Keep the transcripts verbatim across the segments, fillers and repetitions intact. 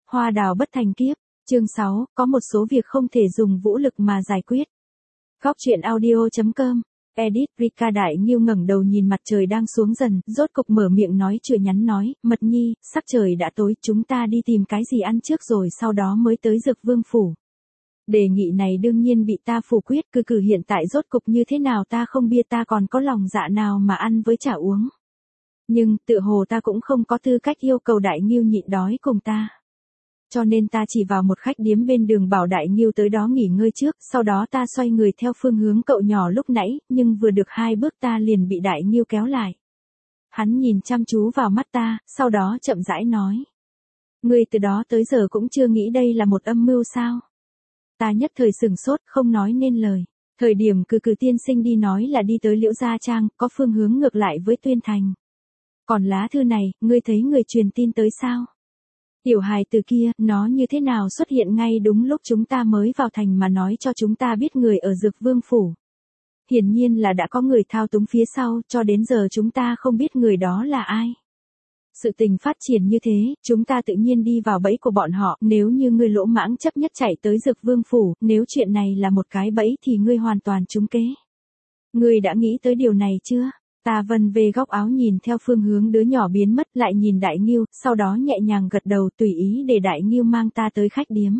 Hoa đào bất thành kiếp, chương sáu, có một số việc không thể dùng vũ lực mà giải quyết. Góc truyện audio chấm com, edit Rika Đại Nghiêu ngẩng đầu nhìn mặt trời đang xuống dần, rốt cục mở miệng nói chừa nhắn nói, Mật Nhi, sắc trời đã tối, chúng ta đi tìm cái gì ăn trước rồi sau đó mới tới Dược Vương phủ. Đề nghị này đương nhiên bị ta phủ quyết, cừ cừ hiện tại rốt cục như thế nào ta không biết, ta còn có lòng dạ nào mà ăn với chả uống. Nhưng, tự hồ ta cũng không có tư cách yêu cầu Đại Nghiêu nhịn đói cùng ta. Cho nên ta chỉ vào một khách điếm bên đường bảo Đại Nghiêu tới đó nghỉ ngơi trước, sau đó ta xoay người theo phương hướng cậu nhỏ lúc nãy, nhưng vừa được hai bước ta liền bị Đại Nghiêu kéo lại. Hắn nhìn chăm chú vào mắt ta, sau đó chậm rãi nói. Ngươi từ đó tới giờ cũng chưa nghĩ đây là một âm mưu sao? Ta nhất thời sửng sốt, không nói nên lời. Thời điểm cừ cừ tiên sinh đi nói là đi tới Liễu Gia Trang, có phương hướng ngược lại với Tuyên Thành. Còn lá thư này, ngươi thấy người truyền tin tới sao? Tiểu hài từ kia, nó như thế nào xuất hiện ngay đúng lúc chúng ta mới vào thành mà nói cho chúng ta biết người ở Dược Vương phủ. Hiển nhiên là đã có người thao túng phía sau, cho đến giờ chúng ta không biết người đó là ai. Sự tình phát triển như thế, chúng ta tự nhiên đi vào bẫy của bọn họ, nếu như ngươi lỗ mãng chấp nhất chạy tới Dược Vương phủ, nếu chuyện này là một cái bẫy thì ngươi hoàn toàn trúng kế. Ngươi đã nghĩ tới điều này chưa? Ta vần về góc áo nhìn theo phương hướng đứa nhỏ biến mất, lại nhìn Đại Nghiêu, sau đó nhẹ nhàng gật đầu tùy ý để Đại Nghiêu mang ta tới khách điếm.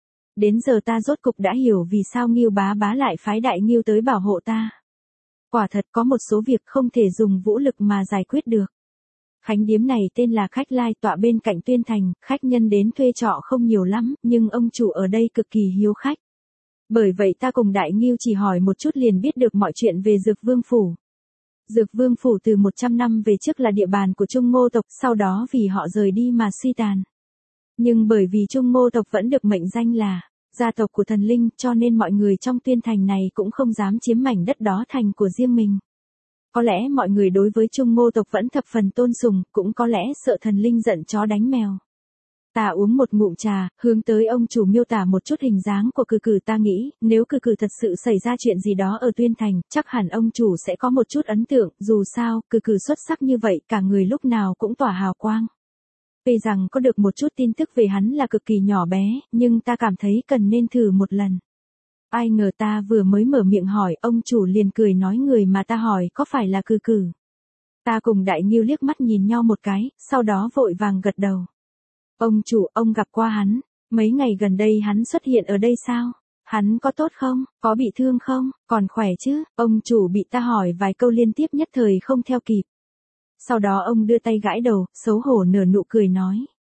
Đến giờ ta rốt cục đã hiểu vì sao Nghiêu bá bá lại phái Đại Nghiêu tới bảo hộ ta. Quả thật có một số việc không thể dùng vũ lực mà giải quyết được. Khánh điếm này tên là Khách Lai, tọa bên cạnh Tuyên Thành, khách nhân đến thuê trọ không nhiều lắm, nhưng ông chủ ở đây cực kỳ hiếu khách. Bởi vậy ta cùng Đại Nghiêu chỉ hỏi một chút liền biết được mọi chuyện về Dược Vương phủ. Dược Vương phủ từ một trăm năm về trước là địa bàn của Trung Ngô tộc, sau đó vì họ rời đi mà suy tàn. Nhưng bởi vì Trung Ngô tộc vẫn được mệnh danh là gia tộc của thần linh, cho nên mọi người trong Tuyên Thành này cũng không dám chiếm mảnh đất đó thành của riêng mình. Có lẽ mọi người đối với Trung Ngô tộc vẫn thập phần tôn sùng, cũng có lẽ sợ thần linh giận chó đánh mèo. Ta uống một ngụm trà, hướng tới ông chủ miêu tả một chút hình dáng của cừ cừ, ta nghĩ, nếu cừ cừ thật sự xảy ra chuyện gì đó ở Tuyên Thành, chắc hẳn ông chủ sẽ có một chút ấn tượng, dù sao, cừ cừ xuất sắc như vậy, cả người lúc nào cũng tỏa hào quang. Tuy rằng có được một chút tin tức về hắn là cực kỳ nhỏ bé, nhưng ta cảm thấy cần nên thử một lần. Ai ngờ ta vừa mới mở miệng hỏi, ông chủ liền cười nói người mà ta hỏi có phải là cừ cừ. Ta cùng Đại Nghiêu liếc mắt nhìn nhau một cái, sau đó vội vàng gật đầu. Ông chủ, ông gặp qua hắn, mấy ngày gần đây hắn xuất hiện ở đây sao? Hắn có tốt không? Có bị thương không? Còn khỏe chứ? Ông chủ bị ta hỏi vài câu liên tiếp nhất thời không theo kịp. Sau đó ông đưa tay gãi đầu, xấu hổ nở nụ cười nói.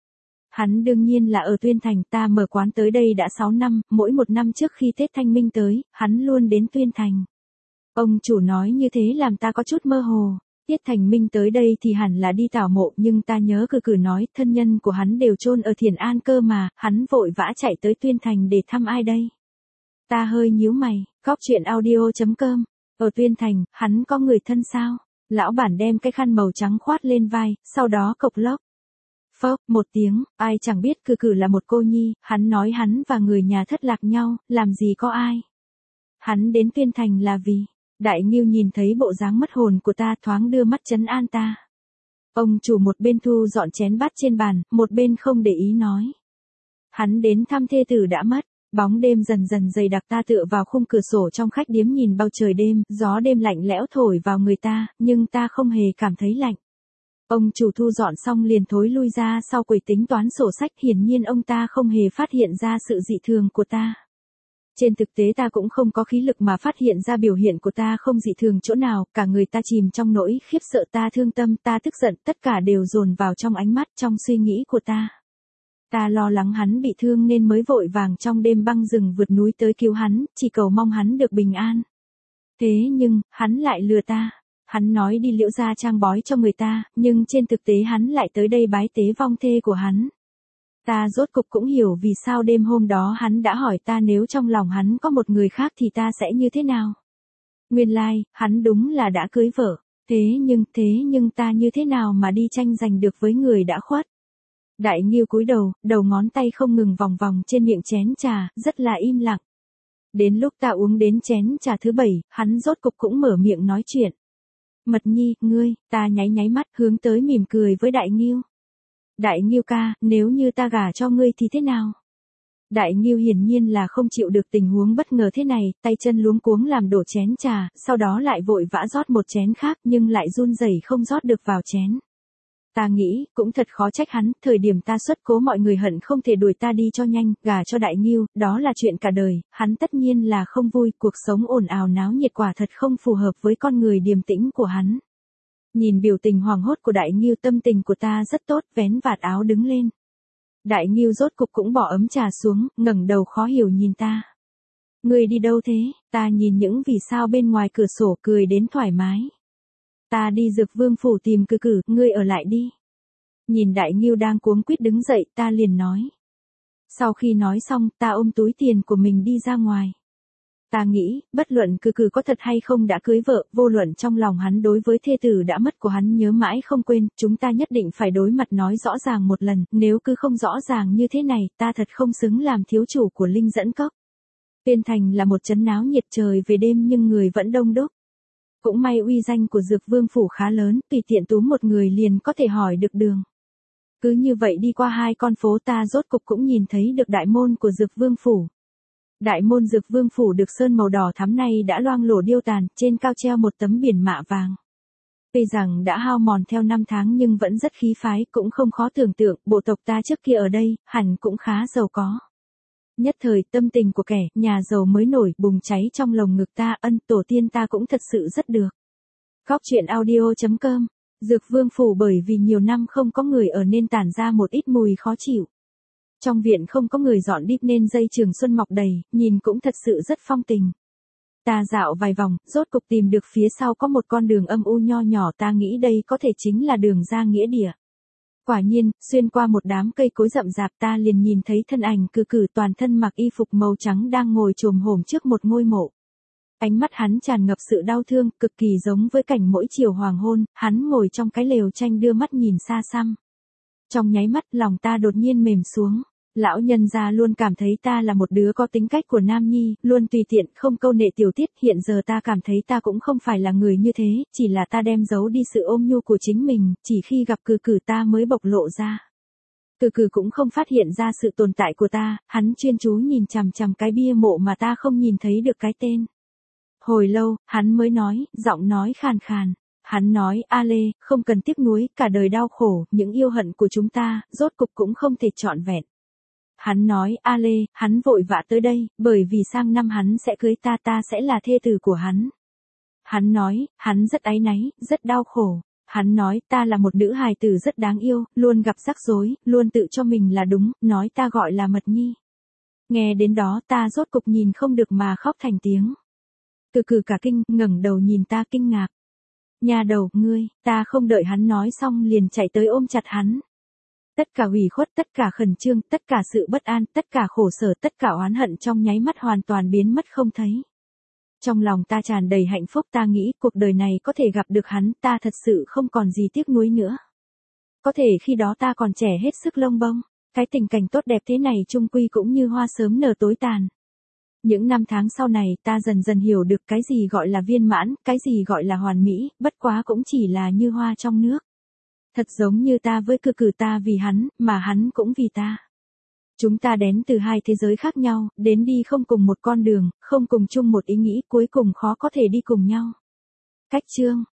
Hắn đương nhiên là ở Tuyên Thành, ta mở quán tới đây đã sáu năm, mỗi một năm trước khi Tết Thanh Minh tới, hắn luôn đến Tuyên Thành. Ông chủ nói như thế làm ta có chút mơ hồ. Tiết Thành Minh tới đây thì hẳn là đi tảo mộ, nhưng ta nhớ cừ cừ nói, thân nhân của hắn đều chôn ở Thiền An cơ mà, hắn vội vã chạy tới Tuyên Thành để thăm ai đây? Ta hơi nhíu mày, góc truyện audio chấm com, ở Tuyên Thành, hắn có người thân sao? Lão bản đem cái khăn màu trắng khoát lên vai, sau đó cộc lốc. Phốc, một tiếng, ai chẳng biết cừ cừ là một cô nhi, hắn nói hắn và người nhà thất lạc nhau, làm gì có ai. Hắn đến Tuyên Thành là vì... Đại Nghiêu nhìn thấy bộ dáng mất hồn của ta thoáng đưa mắt trấn an ta. Ông chủ một bên thu dọn chén bát trên bàn, một bên không để ý nói. Hắn đến thăm thê tử đã mất, bóng đêm dần dần dày đặc, ta tựa vào khung cửa sổ trong khách điếm nhìn bầu trời đêm, gió đêm lạnh lẽo thổi vào người ta, nhưng ta không hề cảm thấy lạnh. Ông chủ thu dọn xong liền thối lui ra sau quầy tính toán sổ sách, hiển nhiên ông ta không hề phát hiện ra sự dị thường của ta. Trên thực tế ta cũng không có khí lực mà phát hiện ra biểu hiện của ta không dị thường chỗ nào, cả người ta chìm trong nỗi khiếp sợ, ta thương tâm, ta tức giận, tất cả đều dồn vào trong ánh mắt, trong suy nghĩ của ta. Ta lo lắng hắn bị thương nên mới vội vàng trong đêm băng rừng vượt núi tới cứu hắn, chỉ cầu mong hắn được bình an. Thế nhưng, hắn lại lừa ta. Hắn nói đi Liễu Gia Trang bói cho người ta, nhưng trên thực tế hắn lại tới đây bái tế vong thê của hắn. Ta rốt cục cũng hiểu vì sao đêm hôm đó hắn đã hỏi ta nếu trong lòng hắn có một người khác thì ta sẽ như thế nào. Nguyên lai, like, hắn đúng là đã cưới vợ. Thế nhưng, thế nhưng ta như thế nào mà đi tranh giành được với người đã khuất. Đại Nghiêu cúi đầu, đầu ngón tay không ngừng vòng vòng trên miệng chén trà, rất là im lặng. Đến lúc ta uống đến chén trà thứ bảy, hắn rốt cục cũng mở miệng nói chuyện. Mật Nhi, ngươi, ta nháy nháy mắt hướng tới mỉm cười với Đại Nghiêu. Đại Ngưu ca, nếu như ta gả cho ngươi thì thế nào? Đại Ngưu hiển nhiên là không chịu được tình huống bất ngờ thế này, tay chân luống cuống làm đổ chén trà, sau đó lại vội vã rót một chén khác nhưng lại run rẩy không rót được vào chén. Ta nghĩ, cũng thật khó trách hắn, thời điểm ta xuất cố mọi người hận không thể đuổi ta đi cho nhanh, gả cho Đại Ngưu, đó là chuyện cả đời, hắn tất nhiên là không vui, cuộc sống ồn ào náo nhiệt quả thật không phù hợp với con người điềm tĩnh của hắn. Nhìn biểu tình hoảng hốt của Đại Ngưu, tâm tình của ta rất tốt, vén vạt áo đứng lên. Đại Ngưu rốt cục cũng bỏ ấm trà xuống, ngẩng đầu khó hiểu nhìn ta. Ngươi đi đâu thế? Ta nhìn những vì sao bên ngoài cửa sổ cười đến thoải mái. Ta đi Dược Vương phủ tìm Cử Cử, ngươi ở lại đi. Nhìn Đại Ngưu đang cuống quýt đứng dậy, ta liền nói. Sau khi nói xong, ta ôm túi tiền của mình đi ra ngoài. Ta nghĩ, bất luận Cử Cử có thật hay không đã cưới vợ, vô luận trong lòng hắn đối với thê tử đã mất của hắn nhớ mãi không quên, chúng ta nhất định phải đối mặt nói rõ ràng một lần, nếu cứ không rõ ràng như thế này, ta thật không xứng làm thiếu chủ của Linh Dẫn Cốc. Tuyên Thành là một trấn náo nhiệt, trời về đêm nhưng người vẫn đông đúc. Cũng may uy danh của Dược Vương phủ khá lớn, tùy tiện túm một người liền có thể hỏi được đường. Cứ như vậy đi qua hai con phố, ta rốt cục cũng nhìn thấy được đại môn của Dược Vương phủ. Đại môn Dược Vương phủ được sơn màu đỏ thắm này đã loang lổ điêu tàn, trên cao treo một tấm biển mạ vàng. Tuy rằng đã hao mòn theo năm tháng nhưng vẫn rất khí phái, cũng không khó tưởng tượng, bộ tộc ta trước kia ở đây, hẳn cũng khá giàu có. Nhất thời tâm tình của kẻ nhà giàu mới nổi bùng cháy trong lồng ngực ta, ân tổ tiên ta cũng thật sự rất được. Góc truyện audio chấm com. Dược Vương phủ bởi vì nhiều năm không có người ở nên tản ra một ít mùi khó chịu. Trong viện không có người dọn đi nên dây trường xuân mọc đầy, nhìn cũng thật sự rất phong tình. Ta dạo vài vòng, rốt cục tìm được phía sau có một con đường âm u nho nhỏ, ta nghĩ đây có thể chính là đường ra nghĩa địa. Quả nhiên, xuyên qua một đám cây cối rậm rạp ta liền nhìn thấy thân ảnh Cử Cử toàn thân mặc y phục màu trắng đang ngồi chồm hổm trước một ngôi mộ. Ánh mắt hắn tràn ngập sự đau thương, cực kỳ giống với cảnh mỗi chiều hoàng hôn, hắn ngồi trong cái lều tranh đưa mắt nhìn xa xăm. Trong nháy mắt lòng ta đột nhiên mềm xuống. Lão nhân gia luôn cảm thấy ta là một đứa có tính cách của nam nhi, luôn tùy tiện, không câu nệ tiểu tiết, hiện giờ ta cảm thấy ta cũng không phải là người như thế, chỉ là ta đem giấu đi sự ôm nhu của chính mình, chỉ khi gặp Cử Cử ta mới bộc lộ ra. Cử Cử cũng không phát hiện ra sự tồn tại của ta, hắn chuyên chú nhìn chằm chằm cái bia mộ mà ta không nhìn thấy được cái tên. Hồi lâu, hắn mới nói, giọng nói khàn khàn. Hắn nói, A Lê, không cần tiếc nuối, cả đời đau khổ, những yêu hận của chúng ta, rốt cục cũng không thể trọn vẹn. Hắn nói, A Lê, hắn vội vã tới đây, bởi vì sang năm hắn sẽ cưới ta, ta sẽ là thê tử của hắn. Hắn nói, hắn rất áy náy, rất đau khổ. Hắn nói, ta là một nữ hài tử rất đáng yêu, luôn gặp rắc rối, luôn tự cho mình là đúng, nói ta gọi là Mật Nhi. Nghe đến đó ta rốt cục nhìn không được mà khóc thành tiếng. Cử Cử cả kinh, ngẩng đầu nhìn ta kinh ngạc. Nhà đầu, ngươi, ta không đợi hắn nói xong liền chạy tới ôm chặt hắn. Tất cả ủy khuất, tất cả khẩn trương, tất cả sự bất an, tất cả khổ sở, tất cả oán hận trong nháy mắt hoàn toàn biến mất không thấy. Trong lòng ta tràn đầy hạnh phúc, ta nghĩ cuộc đời này có thể gặp được hắn, ta thật sự không còn gì tiếc nuối nữa. Có thể khi đó ta còn trẻ hết sức lông bông, cái tình cảnh tốt đẹp thế này chung quy cũng như hoa sớm nở tối tàn. Những năm tháng sau này ta dần dần hiểu được cái gì gọi là viên mãn, cái gì gọi là hoàn mỹ, bất quá cũng chỉ là như hoa trong nước. Thật giống như ta với Cử Cử, ta vì hắn, mà hắn cũng vì ta. Chúng ta đến từ hai thế giới khác nhau, đến đi không cùng một con đường, không cùng chung một ý nghĩ, cuối cùng khó có thể đi cùng nhau. Cách chương